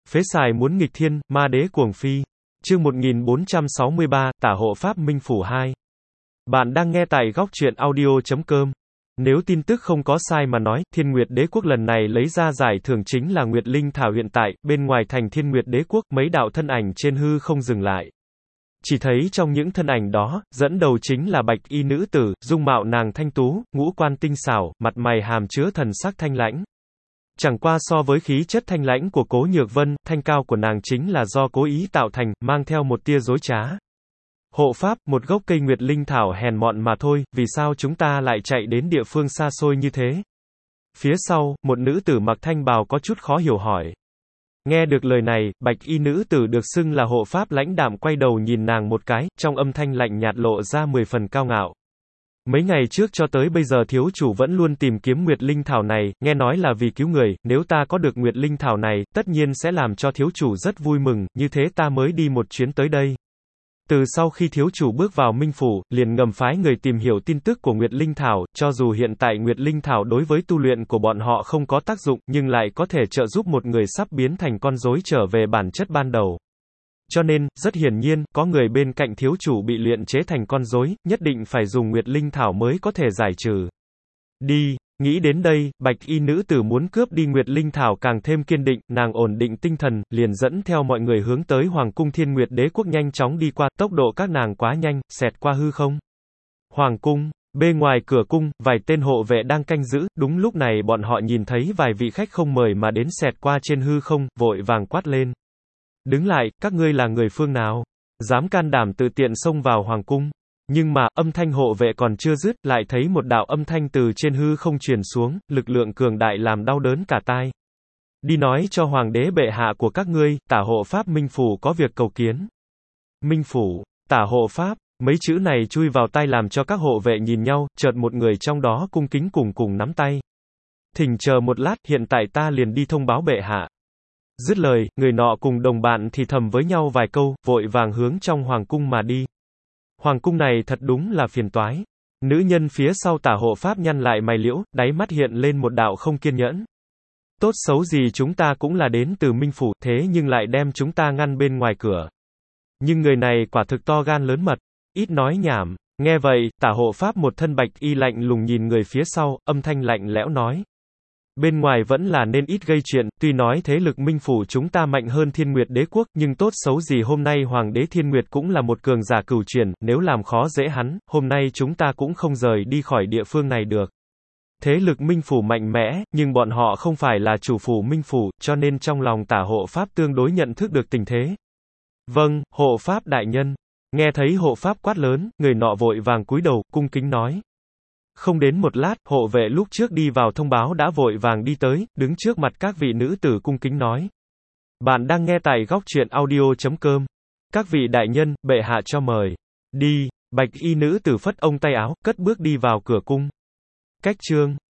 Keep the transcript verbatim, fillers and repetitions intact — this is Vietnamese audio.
Phế xài muốn nghịch thiên, ma đế cuồng phi. Chương một nghìn bốn trăm sáu mươi ba, Tả hộ pháp Minh Phủ hai. Bạn đang nghe tại góc truyện audio chấm com. Nếu tin tức không có sai mà nói, Thiên Nguyệt Đế Quốc lần này lấy ra giải thưởng chính là Nguyệt Linh Thảo. Hiện tại, bên ngoài thành Thiên Nguyệt Đế Quốc, mấy đạo thân ảnh trên hư không dừng lại. Chỉ thấy trong những thân ảnh đó, dẫn đầu chính là bạch y nữ tử, dung mạo nàng thanh tú, ngũ quan tinh xảo, mặt mày hàm chứa thần sắc thanh lãnh. Chẳng qua so với khí chất thanh lãnh của Cố Nhược Vân, thanh cao của nàng chính là do cố ý tạo thành, mang theo một tia dối trá. Hộ pháp, một gốc cây Nguyệt Linh Thảo hèn mọn mà thôi, vì sao chúng ta lại chạy đến địa phương xa xôi như thế? Phía sau, một nữ tử mặc thanh bào có chút khó hiểu hỏi. Nghe được lời này, bạch y nữ tử được xưng là hộ pháp lãnh đạm quay đầu nhìn nàng một cái, trong âm thanh lạnh nhạt lộ ra mười phần cao ngạo. Mấy ngày trước cho tới bây giờ thiếu chủ vẫn luôn tìm kiếm Nguyệt Linh Thảo này, nghe nói là vì cứu người, nếu ta có được Nguyệt Linh Thảo này, tất nhiên sẽ làm cho thiếu chủ rất vui mừng, như thế ta mới đi một chuyến tới đây. Từ sau khi thiếu chủ bước vào Minh Phủ, liền ngầm phái người tìm hiểu tin tức của Nguyệt Linh Thảo, cho dù hiện tại Nguyệt Linh Thảo đối với tu luyện của bọn họ không có tác dụng, nhưng lại có thể trợ giúp một người sắp biến thành con rối trở về bản chất ban đầu. Cho nên, rất hiển nhiên, có người bên cạnh thiếu chủ bị luyện chế thành con rối, nhất định phải dùng Nguyệt Linh Thảo mới có thể giải trừ. Đi, nghĩ đến đây, bạch y nữ tử muốn cướp đi Nguyệt Linh Thảo càng thêm kiên định, nàng ổn định tinh thần, liền dẫn theo mọi người hướng tới Hoàng cung Thiên Nguyệt Đế Quốc nhanh chóng đi qua, tốc độ các nàng quá nhanh, xẹt qua hư không. Hoàng cung, bên ngoài cửa cung, vài tên hộ vệ đang canh giữ, đúng lúc này bọn họ nhìn thấy vài vị khách không mời mà đến xẹt qua trên hư không, vội vàng quát lên. Đứng lại, các ngươi là người phương nào? Dám can đảm tự tiện xông vào hoàng cung. Nhưng mà, âm thanh hộ vệ còn chưa dứt, lại thấy một đạo âm thanh từ trên hư không truyền xuống, lực lượng cường đại làm đau đớn cả tai. Đi nói cho hoàng đế bệ hạ của các ngươi, Tả hộ pháp Minh Phủ có việc cầu kiến. Minh Phủ, Tả hộ pháp, mấy chữ này chui vào tai làm cho các hộ vệ nhìn nhau, chợt một người trong đó cung kính cùng cùng nắm tay. Thỉnh chờ một lát, hiện tại ta liền đi thông báo bệ hạ. Dứt lời, người nọ cùng đồng bạn thì thầm với nhau vài câu, vội vàng hướng trong hoàng cung mà đi. Hoàng cung này thật đúng là phiền toái. Nữ nhân phía sau Tả hộ pháp nhăn lại mày liễu, đáy mắt hiện lên một đạo không kiên nhẫn. Tốt xấu gì chúng ta cũng là đến từ Minh Phủ, thế nhưng lại đem chúng ta ngăn bên ngoài cửa. Nhưng người này quả thực to gan lớn mật, ít nói nhảm. Nghe vậy, Tả hộ pháp một thân bạch y lạnh lùng nhìn người phía sau, âm thanh lạnh lẽo nói. Bên ngoài vẫn là nên ít gây chuyện, tuy nói thế lực Minh Phủ chúng ta mạnh hơn Thiên Nguyệt Đế Quốc, nhưng tốt xấu gì hôm nay Hoàng đế Thiên Nguyệt cũng là một cường giả cửu truyền, nếu làm khó dễ hắn, hôm nay chúng ta cũng không rời đi khỏi địa phương này được. Thế lực Minh Phủ mạnh mẽ, nhưng bọn họ không phải là chủ phủ Minh Phủ, cho nên trong lòng Tả hộ pháp tương đối nhận thức được tình thế. Vâng, hộ pháp đại nhân. Nghe thấy hộ pháp quát lớn, người nọ vội vàng cúi đầu, cung kính nói. Không đến một lát, hộ vệ lúc trước đi vào thông báo đã vội vàng đi tới, đứng trước mặt các vị nữ tử cung kính nói. Bạn đang nghe tại góc truyện audio chấm com. Các vị đại nhân, bệ hạ cho mời. Đi, bạch y nữ tử phất ông tay áo, cất bước đi vào cửa cung. Cách chương.